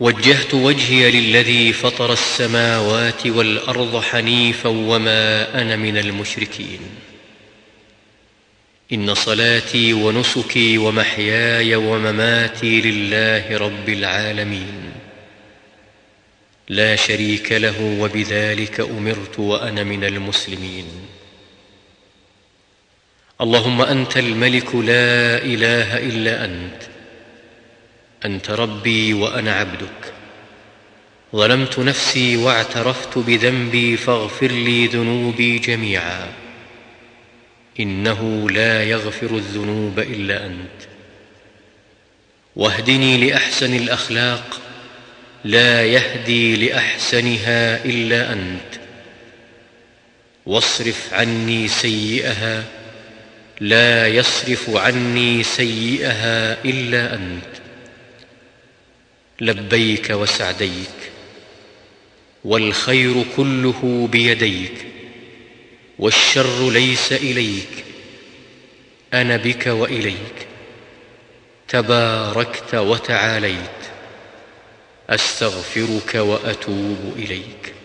وجهت وجهي للذي فطر السماوات والأرض حنيفا وما أنا من المشركين. إن صلاتي ونسكي ومحياي ومماتي لله رب العالمين لا شريك له، وبذلك أمرت وأنا من المسلمين. اللهم أنت الملك لا إله إلا أنت ربي وأنا عبدك، ظلمت نفسي واعترفت بذنبي فاغفر لي ذنوبي جميعا، إنه لا يغفر الذنوب إلا أنت. واهدني لأحسن الأخلاق لا يهدي لأحسنها إلا أنت، واصرف عني سيئها لا يصرف عني سيئها إلا أنت. لبيك وسعديك، والخير كله بيديك، والشر ليس إليك، أنا بك وإليك، تباركت وتعاليت، أستغفرك وأتوب إليك.